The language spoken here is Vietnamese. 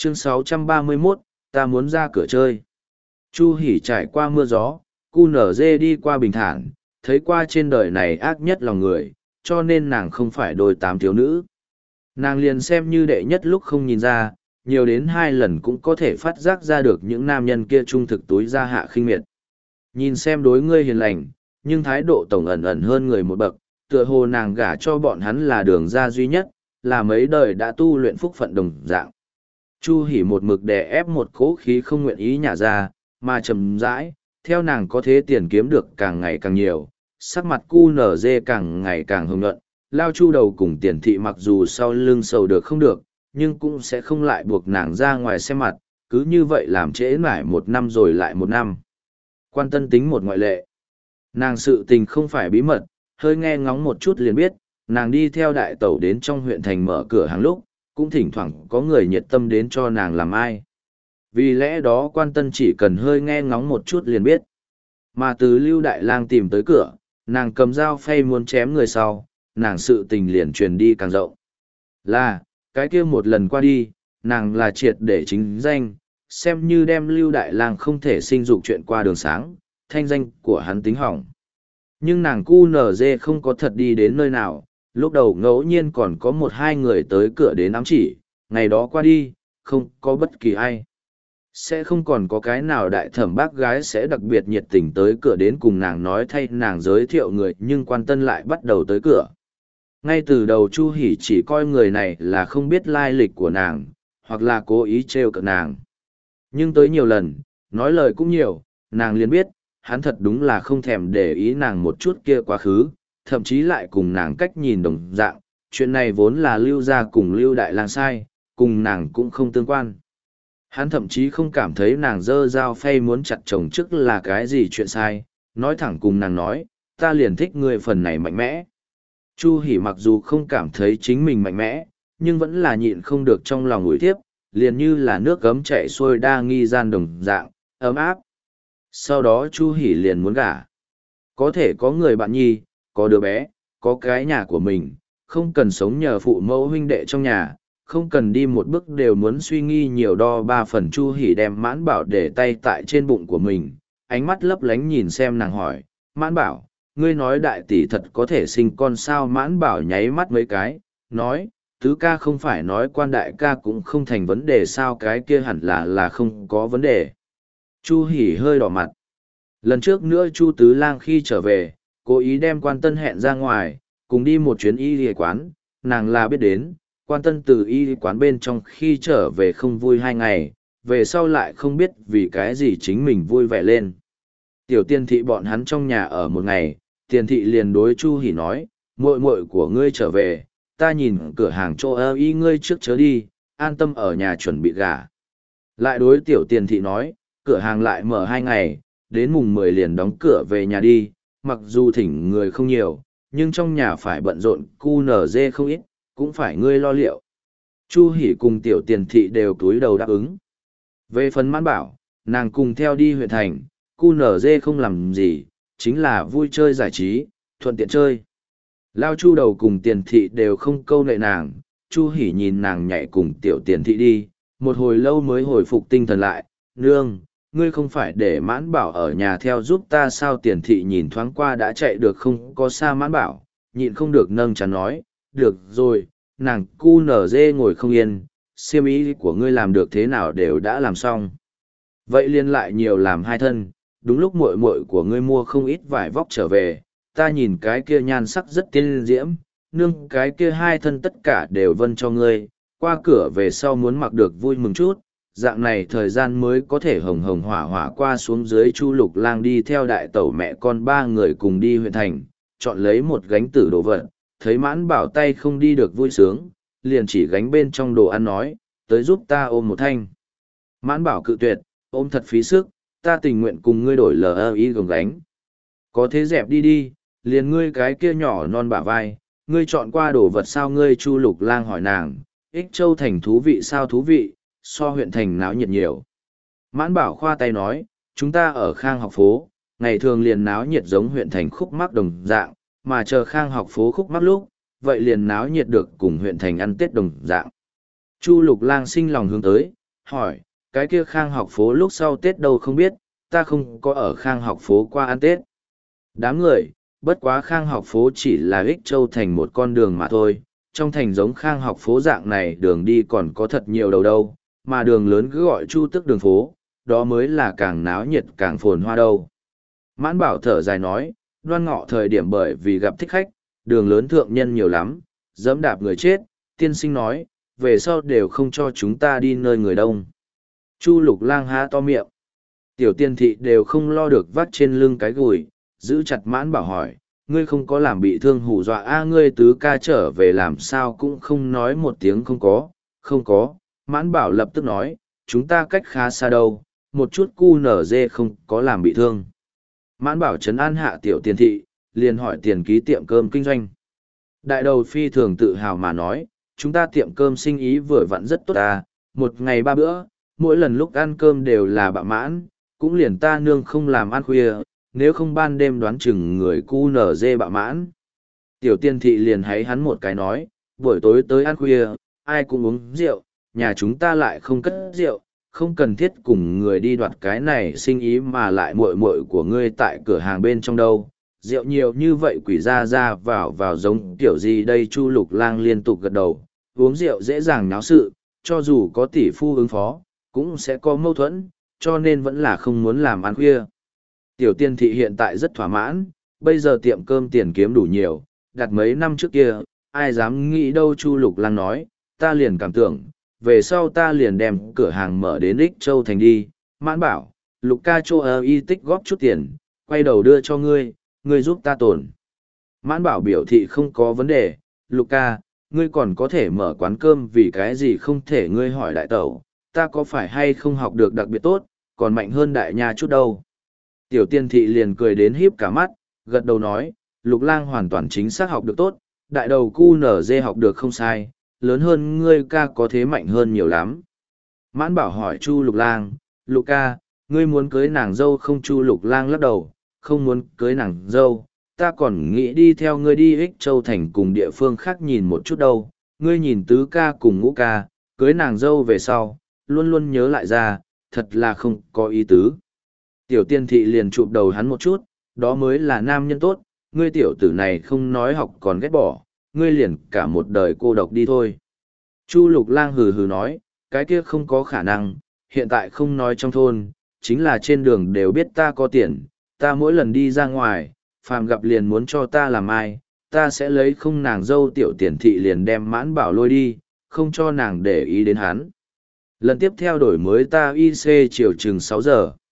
Chương 631, ta muốn ra cửa chơi. Chu Hỉ trải qua mưa gió, cu nở dê đi qua bình thản, thấy qua trên đời này ác nhất lòng người, cho nên nàng không phải đôi tám thiếu nữ. Nàng liền xem như đệ nhất lúc không nhìn ra, nhiều đến 2 lần cũng có thể phát giác ra được những nam nhân kia trung thực túi ra hạ khinh miệt. Nhìn xem đối ngươi hiền lành, nhưng thái độ tổng ẩn ẩn hơn người một bậc, tựa hồ nàng gả cho bọn hắn là đường ra duy nhất, là mấy đời đã tu luyện phúc phận đồng dạng. Chu Hỉ một mực đè ép một cỗ khí không nguyện ý nhả ra, mà chậm rãi, theo nàng có thế tiền kiếm được càng ngày càng nhiều, sắc mặt cu nở dê càng ngày càng hồng nhuận, Lao Chu đầu cùng tiền thị mặc dù sau lưng sầu được không được, nhưng cũng sẽ không lại buộc nàng ra ngoài xem mặt, cứ như vậy làm trễ mãi 1 năm rồi lại 1 năm. Quan Tân tính một ngoại lệ. Nàng sự tình không phải bí mật, hơi nghe ngóng một chút liền biết, nàng đi theo đại tẩu đến trong huyện thành mở cửa hàng lúc, cũng thỉnh thoảng có người nhiệt tâm đến cho nàng làm ai. Vì lẽ đó Quan Tân chỉ cần hơi nghe ngóng một chút liền biết. Mà từ Lưu Đại Lang tìm tới cửa, nàng cầm dao phay muốn chém người sau, nàng sự tình liền truyền đi càng rộng. Là, cái kia một lần qua đi, nàng là triệt để chính danh, xem như đem Lưu Đại Lang không thể sinh dục chuyện qua đường sáng, thanh danh của hắn tính hỏng. Nhưng nàng cu nở dê không có thật đi đến nơi nào, lúc đầu ngẫu nhiên còn có 1-2 người tới cửa đến ám chỉ, ngày đó qua đi, không có bất kỳ ai. Sẽ không còn có cái nào đại thẩm bác gái sẽ đặc biệt nhiệt tình tới cửa đến cùng nàng nói thay nàng giới thiệu người, nhưng Quan Tân lại bắt đầu tới cửa. Ngay từ đầu Chu Hỉ chỉ coi người này là không biết lai lịch của nàng, hoặc là cố ý trêu cợt nàng. Nhưng tới nhiều lần, nói lời cũng nhiều, nàng liền biết, hắn thật đúng là không thèm để ý nàng một chút kia quá khứ, thậm chí lại cùng nàng cách nhìn đồng dạng, chuyện này vốn là Lưu gia cùng Lưu Đại Lang sai, cùng nàng cũng không tương quan. Hắn thậm chí không cảm thấy nàng dơ dao phay muốn chặt chồng trước là cái gì chuyện sai, nói thẳng cùng nàng nói, ta liền thích người phần này mạnh mẽ. Chu Hỉ mặc dù không cảm thấy chính mình mạnh mẽ, nhưng vẫn là nhịn không được trong lòng ủi thiếp, liền như là nước gấm chảy xuôi đa nghi gian đồng dạng, ấm áp. Sau đó Chu Hỉ liền muốn gả. Có thể có người bạn nhi, có đứa bé, có cái nhà của mình, không cần sống nhờ phụ mẫu huynh đệ trong nhà, không cần đi một bước đều muốn suy nghi nhiều đo 3 phần. Chu Hỉ đem Mãn Bảo để tay tại trên bụng của mình, ánh mắt lấp lánh nhìn xem nàng hỏi, Mãn Bảo, ngươi nói đại tỷ thật có thể sinh con sao? Mãn Bảo nháy mắt mấy cái, nói, tứ ca không phải nói quan đại ca cũng không thành vấn đề sao? Cái kia hẳn là không có vấn đề. Chu Hỉ hơi đỏ mặt. Lần trước nữa Chu Tứ Lang khi trở về, cố ý đem Quan Tân hẹn ra ngoài, cùng đi một chuyến y y quán, nàng là biết đến, Quan Tân từ y quán bên trong khi trở về không vui 2 ngày, về sau lại không biết vì cái gì chính mình vui vẻ lên. Tiểu Tiền thị bọn hắn trong nhà ở 1 ngày, Tiền thị liền đối Chu Hỉ nói, muội muội của ngươi trở về, ta nhìn cửa hàng chỗ ơ y ngươi trước chớ đi, an tâm ở nhà chuẩn bị gả. Lại đối Tiểu Tiền thị nói, cửa hàng lại mở 2 ngày, đến mùng 10 liền đóng cửa về nhà đi, mặc dù thỉnh người không nhiều, nhưng trong nhà phải bận rộn cu nở dê không ít, cũng phải ngươi lo liệu. Chu Hỉ cùng Tiểu Tiền thị đều cúi đầu đáp ứng. Về phần Mãn Bảo, nàng cùng theo đi huyện thành, cu nở dê không làm gì, chính là vui chơi giải trí, thuận tiện chơi. Lao Chu đầu cùng Tiền thị đều không câu nệ nàng, Chu Hỉ nhìn nàng nhảy cùng Tiểu Tiền thị đi, một hồi lâu mới hồi phục tinh thần lại, nương, ngươi không phải để Mãn Bảo ở nhà theo giúp ta sao? Tiền thị nhìn thoáng qua đã chạy được không có xa Mãn Bảo, nhịn không được nâng chán nói, được rồi, nàng cu nở dê ngồi không yên, xiêm ý của ngươi làm được thế nào đều đã làm xong. Vậy liên lại nhiều làm 2 thân, đúng lúc muội muội của ngươi mua không ít vải vóc trở về, ta nhìn cái kia nhan sắc rất tiên diễm, nương cái kia 2 thân tất cả đều vân cho ngươi, qua cửa về sau muốn mặc được vui mừng chút, dạng này thời gian mới có thể hồng hồng hỏa hỏa qua xuống dưới. Chu Lục Lang đi theo đại tẩu mẹ con 3 người cùng đi huyện thành, chọn lấy một gánh tử đồ vật, thấy Mãn Bảo tay không đi được vui sướng, liền chỉ gánh bên trong đồ ăn nói, tới giúp ta ôm một thanh. Mãn Bảo cự tuyệt, ôm thật phí sức, ta tình nguyện cùng ngươi đổi LI gồng gánh. Có thế dẹp đi đi, liền ngươi cái kia nhỏ non bả vai, ngươi chọn qua đồ vật sao? Ngươi Chu Lục Lang hỏi nàng, Ích Châu thành thú vị sao? Thú vị, so huyện thành náo nhiệt nhiều. Mãn Bảo khoa tay nói, chúng ta ở Khang học phố, ngày thường liền náo nhiệt giống huyện thành khúc mắc đồng dạng, mà chờ Khang học phố khúc mắc lúc, vậy liền náo nhiệt được cùng huyện thành ăn Tết đồng dạng. Chu Lục Lang sinh lòng hướng tới, hỏi, cái kia Khang học phố lúc sau Tết đâu không biết, ta không có ở Khang học phố qua ăn Tết. Đám người, bất quá Khang học phố chỉ là Ích Châu thành một con đường mà thôi, trong thành giống Khang học phố dạng này đường đi còn có thật nhiều đầu đâu, mà đường lớn cứ gọi Chu Tức đường phố, đó mới là càng náo nhiệt càng phồn hoa đâu. Mãn Bảo thở dài nói, Đoan Ngọ thời điểm bởi vì gặp thích khách, đường lớn thượng nhân nhiều lắm, dẫm đạp người chết, tiên sinh nói, về sau đều không cho chúng ta đi nơi người đông. Chu Lục Lang há to miệng. Tiểu tiên thị đều không lo được vắt trên lưng cái gùi, giữ chặt Mãn Bảo hỏi, ngươi không có làm bị thương hù dọa ngươi tứ ca trở về làm sao cũng không nói một tiếng không có, không có. Mãn Bảo lập tức nói, chúng ta cách khá xa đâu, một chút cu nở dê không có làm bị thương. Mãn Bảo trấn an hạ tiểu tiên thị, liền hỏi tiền ký tiệm cơm kinh doanh. Đại đầu phi thường tự hào mà nói, chúng ta tiệm cơm sinh ý vừa vặn rất tốt ta, một ngày 3 bữa, mỗi lần lúc ăn cơm đều là bạ mãn, cũng liền ta nương không làm ăn khuya, nếu không ban đêm đoán chừng người cu nở dê bạ mãn. Tiểu tiên thị liền háy hắn một cái nói, buổi tối tới ăn khuya, ai cũng uống rượu, nhà chúng ta lại không cất rượu, không cần thiết cùng người đi đoạt cái này sinh ý mà lại muội muội của ngươi tại cửa hàng bên trong đâu. Rượu nhiều như vậy quỷ ra vào giống kiểu gì đây. Chu Lục Lang liên tục gật đầu, uống rượu dễ dàng náo sự, cho dù có tỷ phu ứng phó, cũng sẽ có mâu thuẫn, cho nên vẫn là không muốn làm ăn khuya. Tiểu tiên thị hiện tại rất thỏa mãn, bây giờ tiệm cơm tiền kiếm đủ nhiều, đặt mấy năm trước kia, ai dám nghĩ đâu. Chu Lục Lang nói, ta liền cảm tưởng, về sau ta liền đem cửa hàng mở đến Ích Châu thành đi. Mãn Bảo, Lục ca cho y tích góp chút tiền, quay đầu đưa cho ngươi, ngươi giúp ta tồn. Mãn Bảo biểu thị không có vấn đề, Lục ca, ngươi còn có thể mở quán cơm vì cái gì không thể. Ngươi hỏi đại tẩu, ta có phải hay không học được đặc biệt tốt, còn mạnh hơn đại nha chút đâu. Tiểu tiên thị liền cười đến híp cả mắt, gật đầu nói, Lục Lang hoàn toàn chính xác học được tốt, đại đầu cu nở dê học được không sai, lớn hơn ngươi ca có thế mạnh hơn nhiều lắm. Mãn Bảo hỏi Chu Lục Lang, Lục ca, ngươi muốn cưới nàng dâu không? Chu Lục Lang lắc đầu, không muốn cưới nàng dâu, ta còn nghĩ đi theo ngươi đi Ích Châu thành cùng địa phương khác nhìn một chút đâu. Ngươi nhìn tứ ca cùng ngũ ca, cưới nàng dâu về sau, luôn luôn nhớ lại ra, thật là không có ý tứ. Tiểu tiên thị liền chụp đầu hắn một chút, đó mới là nam nhân tốt, ngươi tiểu tử này không nói học còn ghét bỏ, ngươi liền cả một đời cô độc đi thôi. Chu Lục Lang hừ hừ nói, cái kia không có khả năng, hiện tại không nói trong thôn, chính là trên đường đều biết ta có tiền, ta mỗi lần đi ra ngoài, phàm gặp liền muốn cho ta làm ai, ta sẽ lấy không nàng dâu. Tiểu tiền thị liền đem Mãn Bảo lôi đi, không cho nàng để ý đến hắn. Lần tiếp theo đổi mới ta IC chiều chừng 6 giờ.